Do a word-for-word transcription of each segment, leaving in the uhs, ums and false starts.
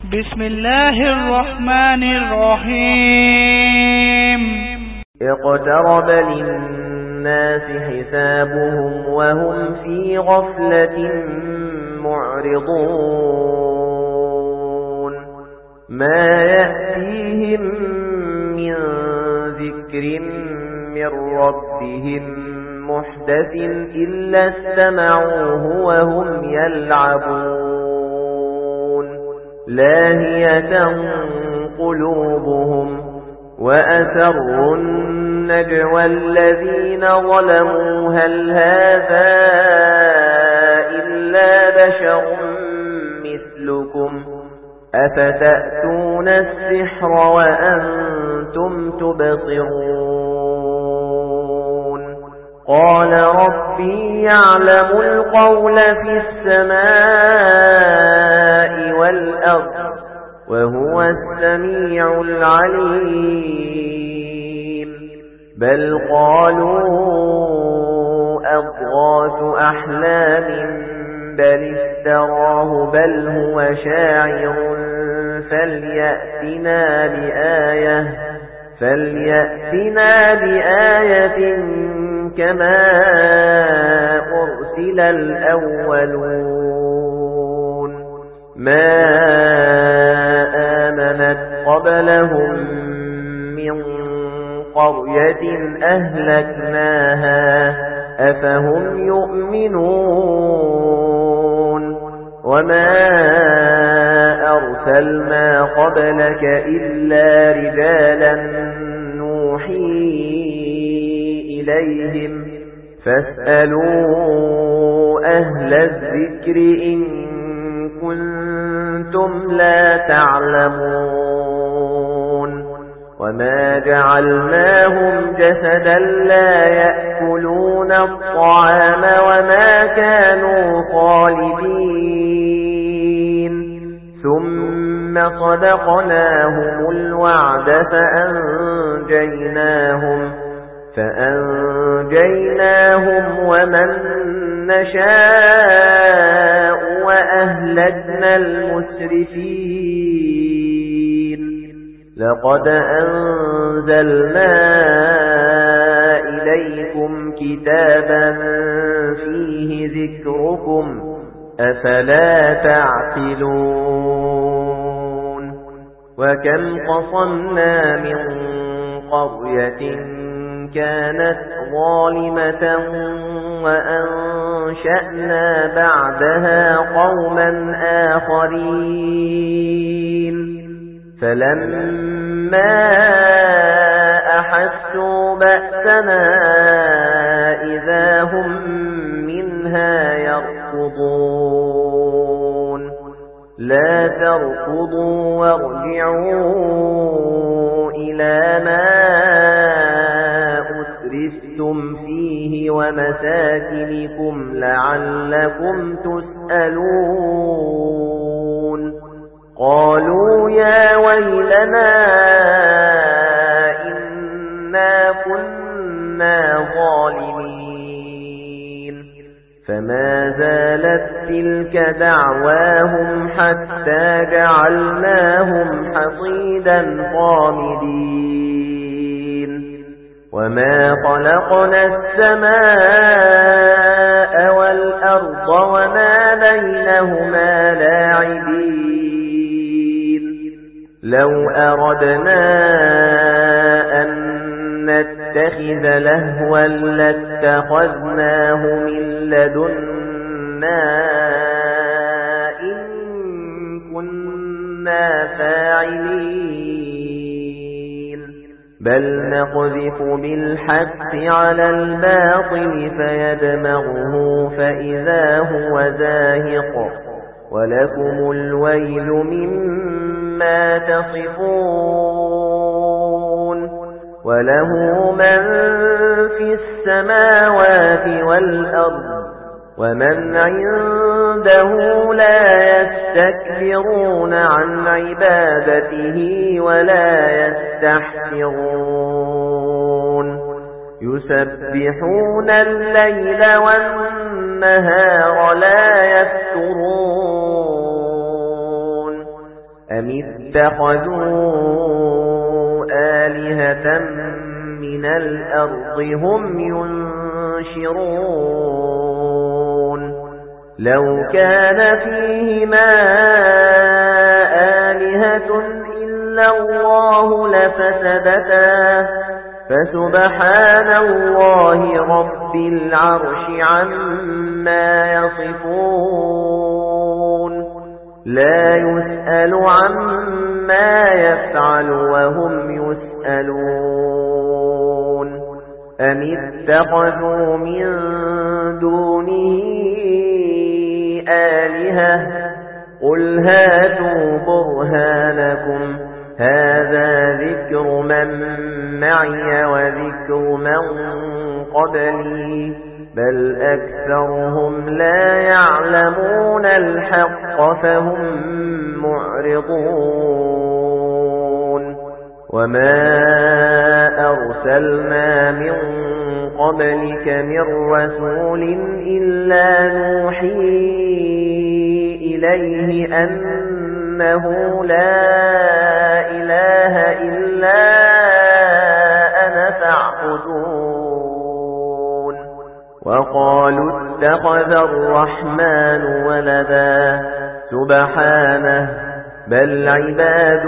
بسم الله الرحمن الرحيم. اقترب للناس حسابهم وهم في غفلة معرضون ما يأتيهم من ذكر من ربهم محدث إلا استمعوه وهم يلعبون لاهية قلوبهم وأسروا النجوى الذين ظلموا هل هذا إلا بشر مثلكم أفتأتون السحر وأنتم تبصرون قال ربي يعلم القول في السماء والأرض وهو السميع العليم بل قالوا أضغاث أحلام بل افتراه بل هو شاعر فليأتنا بآية فليأتنا بآية كما أرسل الأولون ما آمنت قبلهم من قرية أهلكناها أفهم يؤمنون وما أرسلنا قبلك إلا رجالا نوحي إليهم فاسألوا أهل الذكر إن كنتم لا تعلمون وما جعلناهم جسدا لا يأكلون الطعام وما كانوا خالدين ثم صدقناهم الوعد فأنجيناهم فأنجيناهم ومن نشاء وأهلكنا المسرفين لقد أنزلنا إليكم كتابا فيه ذكركم أفلا تعقلون وكم قصمنا من قرية كانت ظالمة وأنشأنا بعدها قوما آخرين فلما أحسوا بأسنا إذا هم منها يركضون لا تركضوا وارجعوا إلى ما أسرفتم فيه ومساكنكم لعلكم تسألون قالوا يا ويلنا إنا كنا ظالمين فما زالت تلك دعواهم حتى جعلناهم حصيدا خامدين وما خلقنا السماء والأرض وما بينهما لاعبين لو أردنا أن نتخذ لهوا لاتخذناه من لدنا إن كنا فاعلين بل نقذف بالحق على الباطل فيدمغه فإذا هو زاهق ولكم الويل مما تصفون وله من في السماوات والأرض ومن عنده لا يستكبرون عن عبادته ولا يستحسرون يسبحون الليل والنهار لا يفترون أم اتخذوا آلهة من الأرض هم ينشرون لو كان فيهما آلهة إلا الله لفسدتا فسبحان الله رب العرش عما يصفون لا يسأل عما يفعل وهم يسألون أم اتخذوا من دونه آلهة قل هاتوا برهانكم هذا ذكر من معي وذكر من قبلي بل أكثرهم لا يعلمون الحق فهم معرضون وما أرسلنا من قبلك من رسول إلا نوحي إليه أنه لا إله إلا أنا فاعبدون وقالوا اتخذ الرحمن ولدا سبحانه بل عباد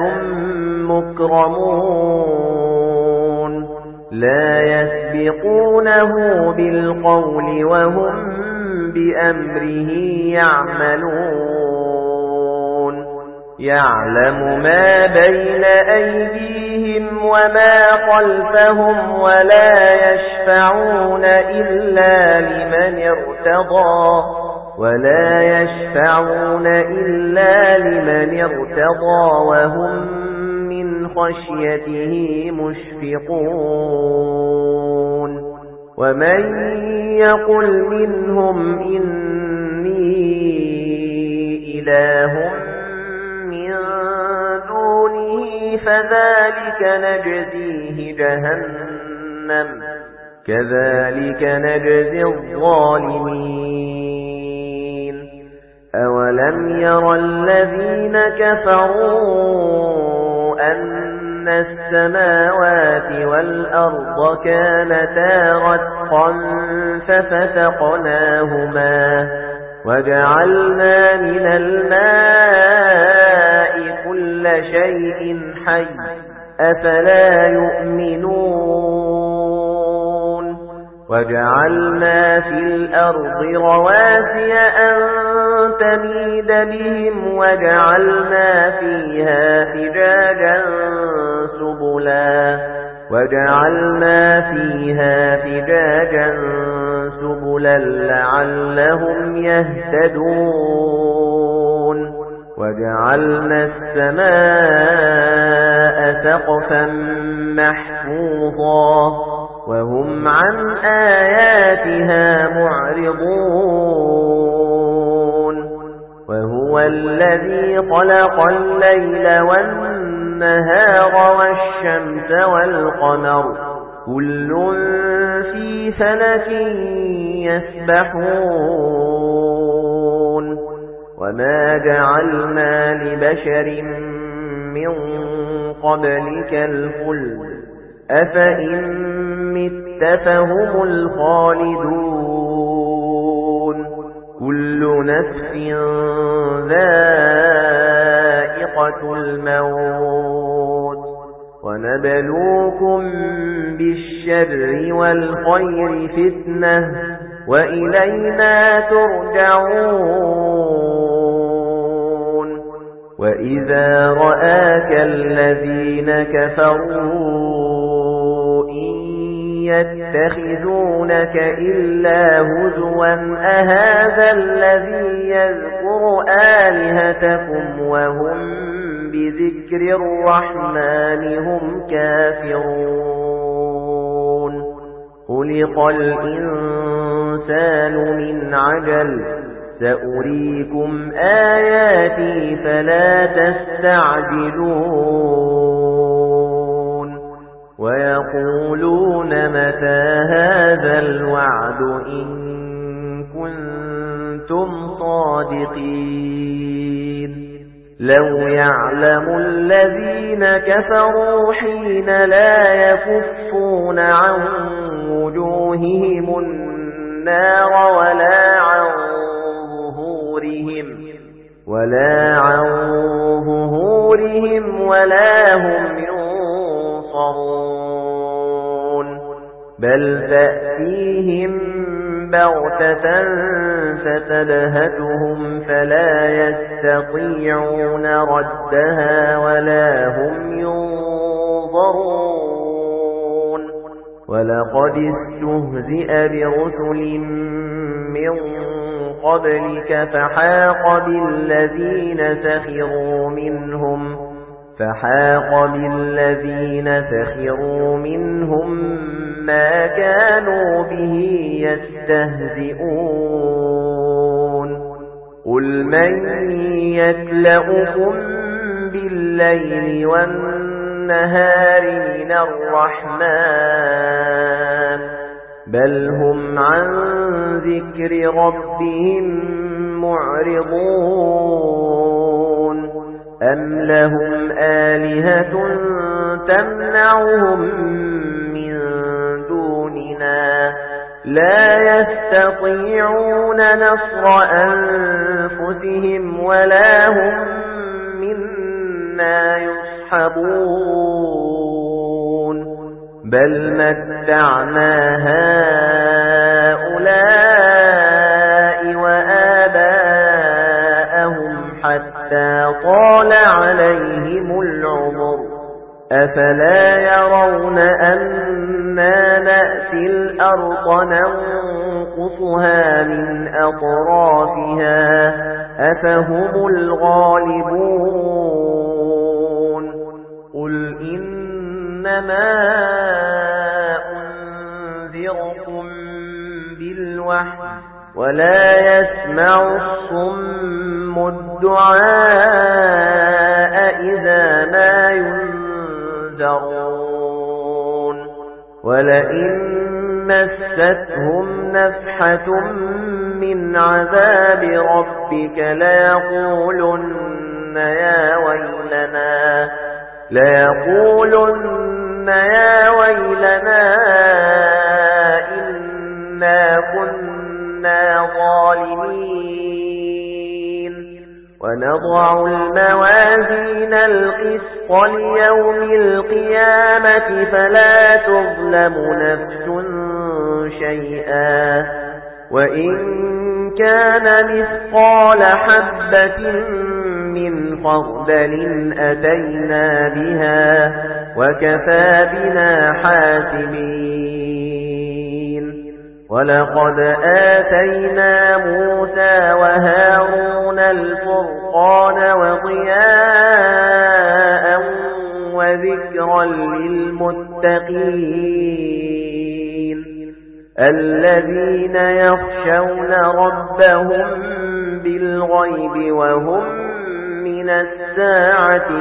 مكرمون لا يسبقونه بالقول وهم بأمره يعملون يعلم ما بين أيديهم وما خلفهم ولا يشفعون إلا لمن ارتضى ولا يشفعون إلا لمن ارتضى وهم من خشيته مشفقون ومن يقل منهم إني إله من دونه فذلك نجزيه جهنم كذلك نجزي الظالمين أولم ير الذين كفروا أن السماوات والأرض كانتا رتقا ففتقناهما وجعلنا من الماء كل شيء حي أفلا يؤمنون وجعلنا في الأرض رواسي أن تميد بهم وجعلنا فيها فجاجا سبلا وجعلنا فيها فجاجا سبلا لعلهم يهتدون وجعلنا السماء سقفا محفوظا وهم عن آياتها معرضون وهو الذي خلق الليل والنهار والشمس والقمر كل في فلك يسبحون وما جعلنا لبشر من قبلك الخلد أفإن مت فهم الخالدون كل نفس ذائقة الموت ونبلوكم بالشر والخير فتنة وإلينا ترجعون وإذا رآك الذين كفروا إن يتخذونك إلا هزوا أهذا الذي يذكر آلهتكم وهم بذكر الرحمن هم كافرون خلق الإنسان من عجل سأريكم آياتي فلا تستعجلون ويقولون متى هذا الوعد إن كنتم صادقين لو يعلم الذين كفروا حين لا يكفون عن وجوههم النار ولا عن ظهورهم ولا عن ظهورهم ولا هم ينصرون بل تأتيهم بغتة فتبهتهم فلا يستطيعون ردها ولا هم ينظرون ولقد استهزئ برسل من قبلك فحاق بالذين سخروا منهم فحاق بالذين سخروا منهم ما كانوا به يستهزئون قل من يكلؤكم بالليل والنهار من الرحمن بل هم عن ذكر ربهم معرضون أم لهم آلهة تمنعهم من دوننا لا يستطيعون نصر أنفسهم ولا هم منا يصحبون بل متعنا هؤلاء وآباءهم حتى طال عليهم العمر أفلا يرون أنا نأتي الأرض ننقصها من أطرافها أفهم الغالبون قل إنما أنذركم بالوحي ولا يسمع الصم الدعاء إذا ما ينذرون ولئن مستهم نفحة من عذاب ربك ليقولن يا ويلنا ليقولن يا ويلنا إنا كنا ظالمين ونضع الموازين القسط ليوم القيامة فلا تظلم نفس شيئا وإن كان مثقال حبة من خردل أتينا بها وكفى بنا حاسبين ولقد آتينا موسى وهارون الفرقان وضياء وذكرا للمتقين الذين يخشون ربهم بالغيب وهم من الساعة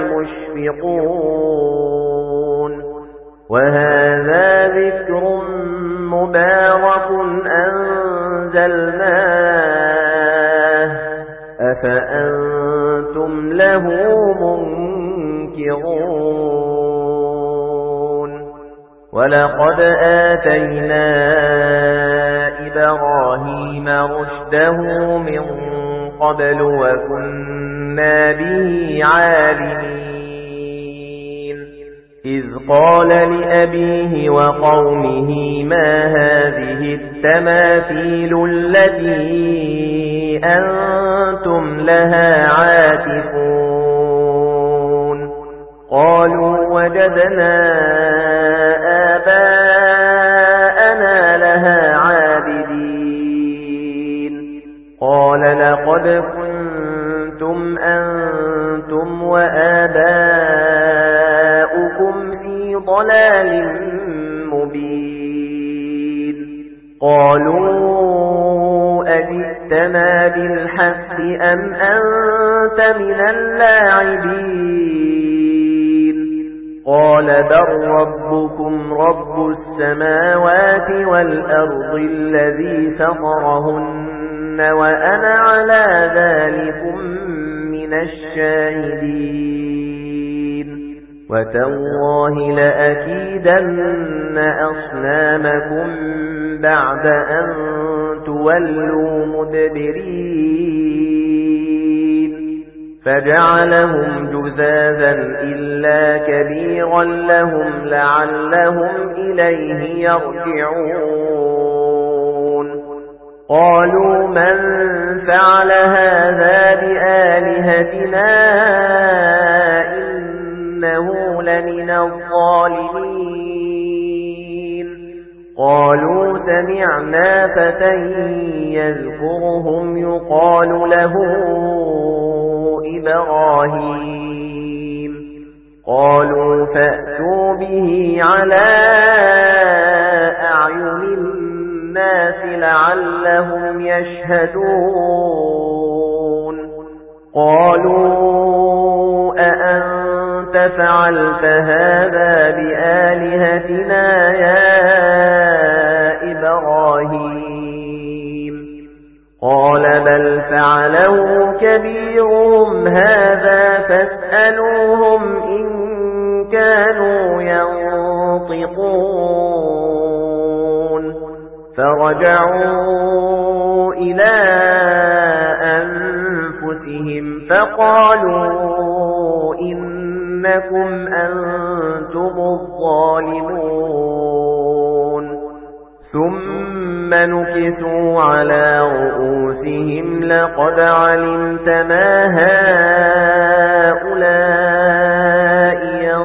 مشفقون وهذا ذكر مبارك أنزلناه أفأنتم له منكرون ولقد آتينا إبراهيم رشده من قبل وكنا به عالمين إذ قال لأبيه وقومه ما هذه التماثيل التي أنتم لها عاكفون قالوا وجدنا آباءنا لها عابدين قال لقد كنتم أنتم وآباؤكم في ضلال مبين قالوا أجئتنا بالحق أم أنت من اللاعبين قال بل ربكم رب السماوات والأرض الذي فطرهن وأنا على ذلكم من من الشاهدين وتالله لأكيدن أصنامكم بعد أن تولوا مدبرين فجعلهم جذاذا إلا كبيرا لهم لعلهم إليه يرجعون قالوا من فعل هذا بآلهتنا إنه لمن الظالمين قالوا سمعنا فتى يذكرهم يقال له إبراهيم قالوا فأتوا به على أعين الناس لعلهم يشهدون قالوا أأنت فعلت هذا بآلهتنا يا إبراهيم قال بل فعله كبيرهم هذا فاسألوهم إن كانوا ينطقون فرجعوا إلى أنفسهم فقالوا إنكم أنتم الظالمون ثم نكثوا على رؤوسهم لقد علمت ما هؤلاء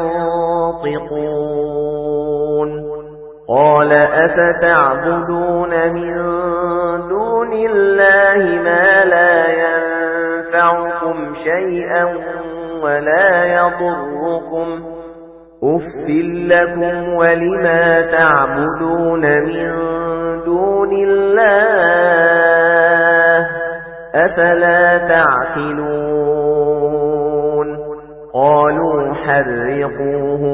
ينطقون قال أفتعبدون من دون الله ما لا ينفعكم شيئا ولا يضركم أُفٍّ لكم ولما تعبدون من دون الله أفلا تعقلون قالوا حرقوه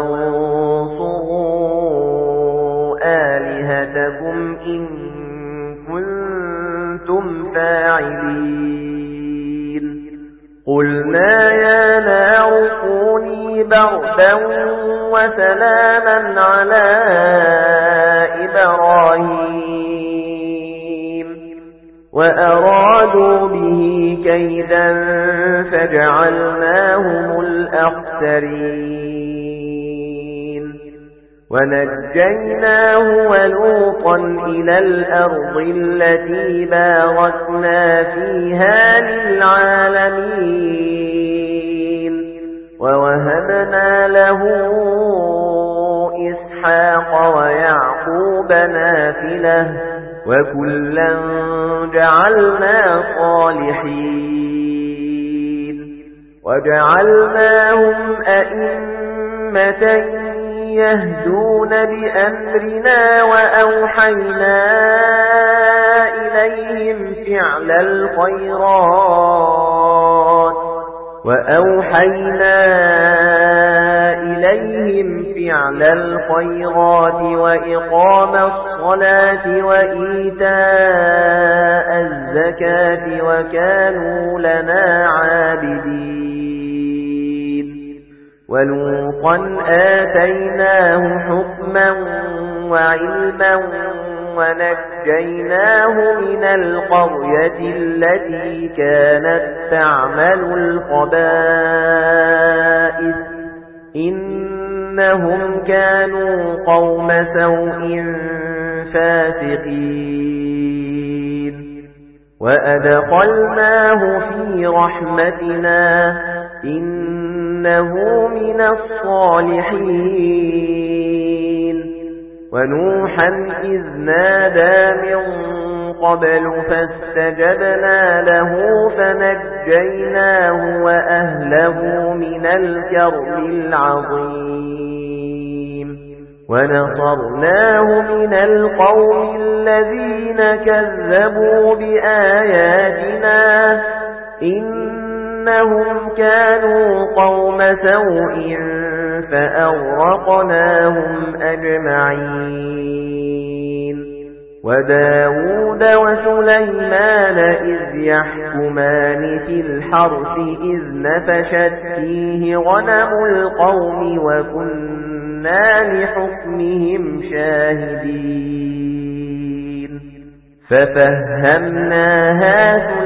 وانصروا آلهتكم إن كنتم فاعلين قلنا يا نار كوني بردا وسلاما على إبراهيم وأرادوا به كيدا فجعلناهم الأخسرين ونجيناه ولوطا إلى الأرض التي باركنا فيها للعالمين ووهبنا له إسحاق ويعقوب نافلة وكلا جعلنا صالحين وجعلناهم أئمة يهدون بأمرنا وأوحينا إليهم فعل الخيرات وأوحينا إليهم فعل الخيرات وإقام الصلاة وإيتاء الزكاة وكانوا لنا عابدين ولوطا آتيناه حكما وعلما ونجيناه من القرية التي كانت تعمل الخبائث إنهم كانوا قوم سوء فاسقين وأدخلناه في رحمتنا إنه من الصالحين ونوحا إذ نادى من قبل فاستجبنا له فنجيناه وأهله من الكرب العظيم ونصرناه من القوم الذين كذبوا بآياتنا إنهم كانوا قوم سوء فأغرقناهم أجمعين وداود وسليمان إذ يحكمان في الحرث إذ نفشت فيه غنم القوم وكنا لحكمهم شاهدين ففهمناها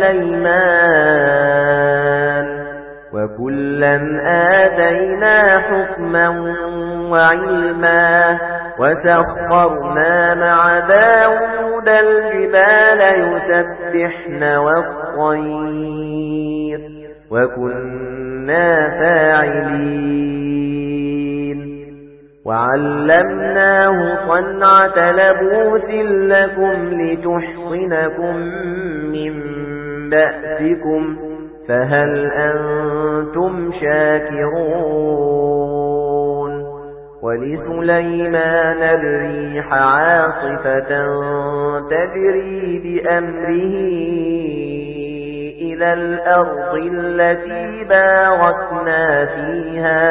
سليمان وكلا آتينا حكما وعلما وسخرنا مع داود الجبال يسبحن والطير وكنا فاعلين وعلمناه صنعة لبوس لكم لتحصنكم من بأسكم فهل أنتم شاكرون ولسليمان الريح عاصفة تجري بأمره إلى الأرض التي باركنا فيها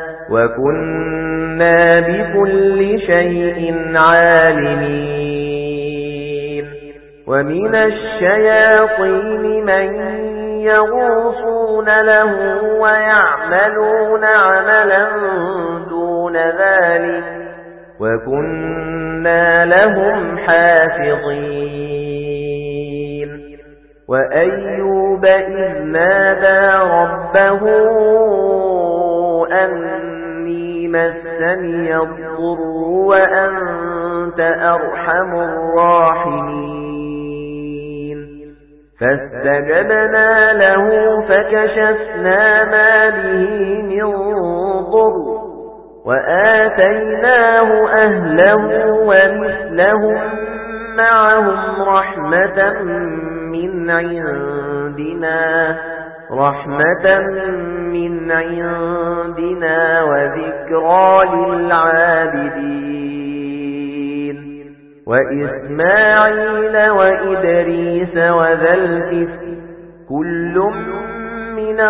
وكنا بكل شيء عالمين ومن الشياطين من يغوصون له ويعملون عملا دون ذلك وكنا لهم حافظين وأيوب إذ نادى ربه أني مسني الضر وأنت أرحم الراحمين فاستجبنا له فكشفنا ما به من ضر وآتيناه أهله ومثلهم معهم رحمة من عندنا رحمة من عندنا وذكرى للعابدين وإسماعيل وإدريس وذا الكفل كل من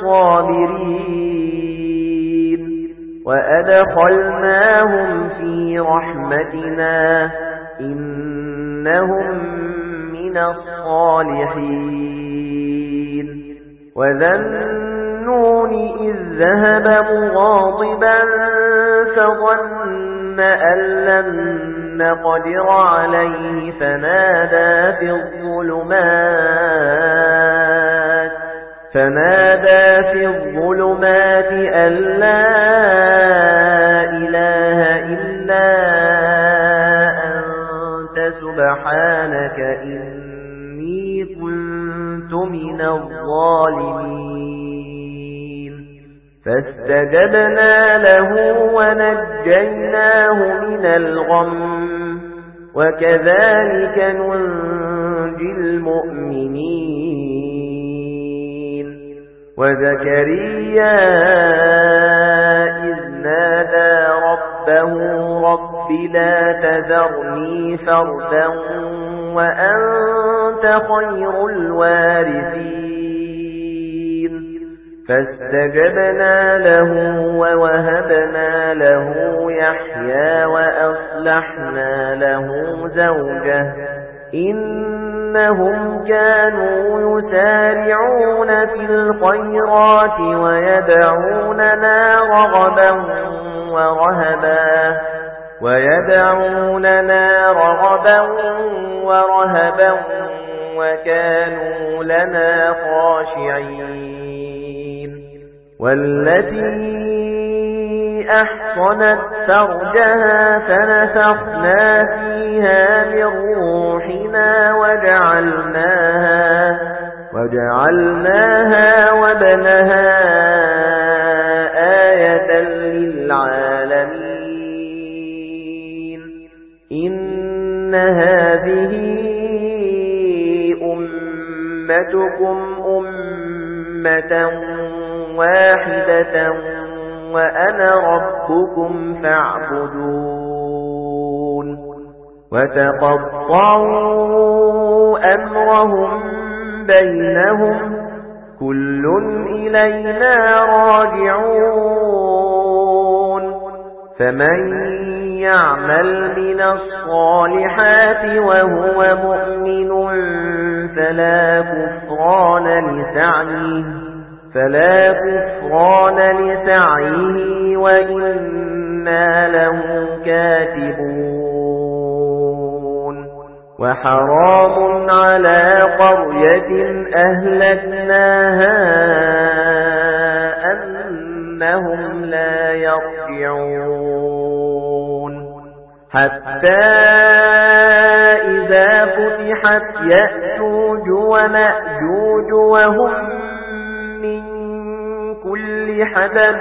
الصابرين وأدخلناهم في رحمتنا إنهم من الصالحين وذا النون إذ ذهب مغاضبا فظن أن لن نقدر عليه فنادى في الظلمات فنادى في الظلمات أن لا إله إلا أنت سبحانك إني كنت من الظالمين فاستجبنا له ونجيناه من الغم وكذلك ننجي المؤمنين وزكريا إذ نادى ربه رب لا تذرني فردا وأنت خير الوارثين فاستجبنا له ووهبنا له يحيى وأصلحنا له زوجه إنهم كانوا يسارعون في الخيرات ويدعوننا رغبا ورهبا ويدعوننا رغبا ورهبا وكانوا لنا خاشعين والتي أحصنت فرجها فنفخنا فيها من روحنا وجعلناها وجعلناها وابنها آية للعالمين إن هذه أمتكم أمة واحدة وأنا ربكم فاعبدون وتقطعوا أمرهم بينهم كل إلينا راجعون فمن يعمل من الصالحات وهو مؤمن فلا كفران لسعيه فلا كفران لسعيه وإنا له كاتبون وحرام على قرية أهلكناها أنهم لا يرجعون حتى إذا فتحت يأجوج ومأجوج وهم من كل حدب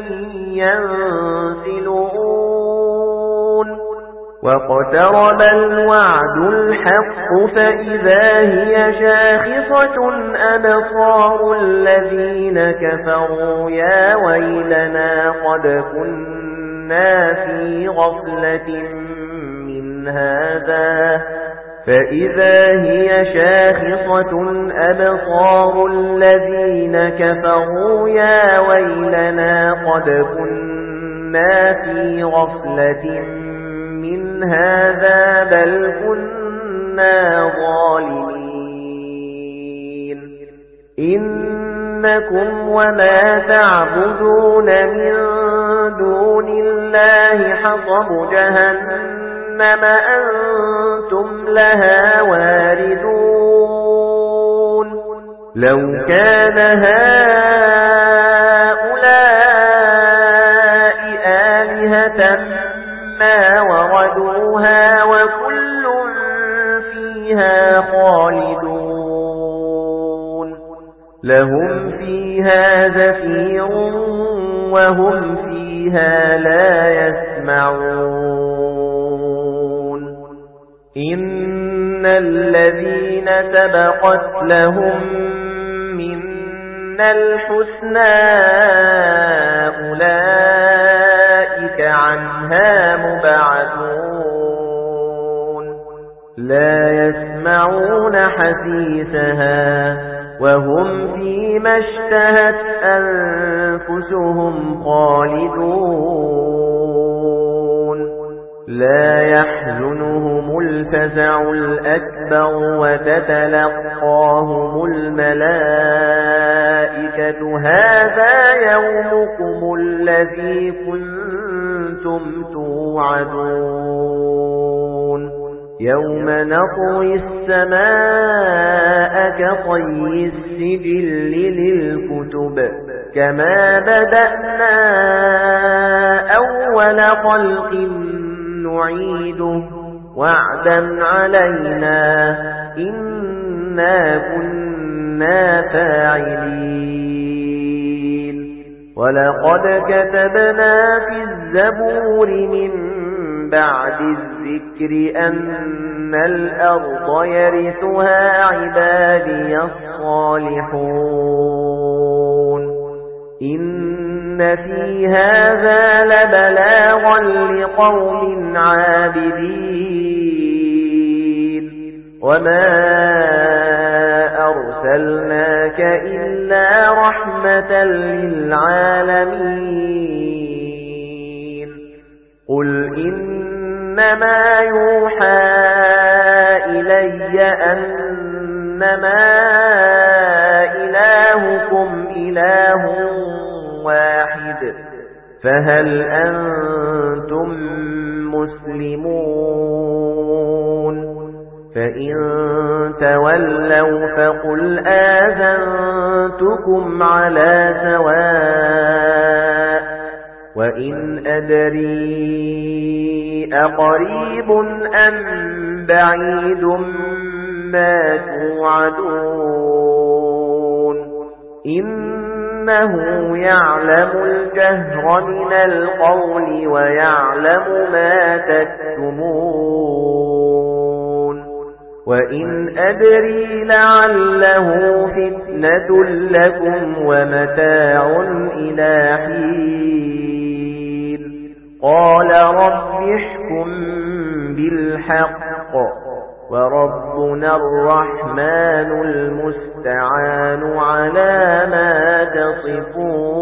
ينسلون واقترب الوعد الحق فإذا هي شاخصة أبصار الذين كفروا يا ويلنا قد كنا في غفلة من هذا فإذا هي شاخصة أبصار الذين كفروا يا ويلنا قد كنا في غفلة من هذا بل كنا ظالمين إنكم وما تعبدون من دون الله حصب جهنم أنتم لها واردون لو كان هؤلاء آلهة ما وردوها وكل فيها خالدون لهم فيها زفير وهم فيها لا يسمعون إن الذين سبقت لهم منا الحسنى أولئك عنها مبعدون لا يسمعون حسيسها وهم فيما اشتهت أنفسهم خالدون لا يحزنهم الفزع الأكبر وتتلقاهم الملائكة هذا يومكم الذي كنتم توعدون يوم نطوي السماء كطي السجل للكتب كما بدأنا أول خلق نعيده وعدا علينا إنا كنا فاعلين ولقد كتبنا في الزبور من بعد الذكر أن الأرض يرثها عبادي الصالحون إن في هذا لبلاغا لقوم عابدين وما أرسلناك إلا رحمة للعالمين قل إنما يوحى إلي أنما إلهكم إله واحد فهل أنتم مسلمون فإن تولوا فقل آذنتكم على سواء وإن أدري أقريب أم بعيد ما توعدون إنه يعلم الجهر من القول ويعلم ما تكتمون وإن أدري لعله فتنة لكم ومتاع إلى حين قال رب احكم بالحق وربنا الرحمن المستعان على ما تصفون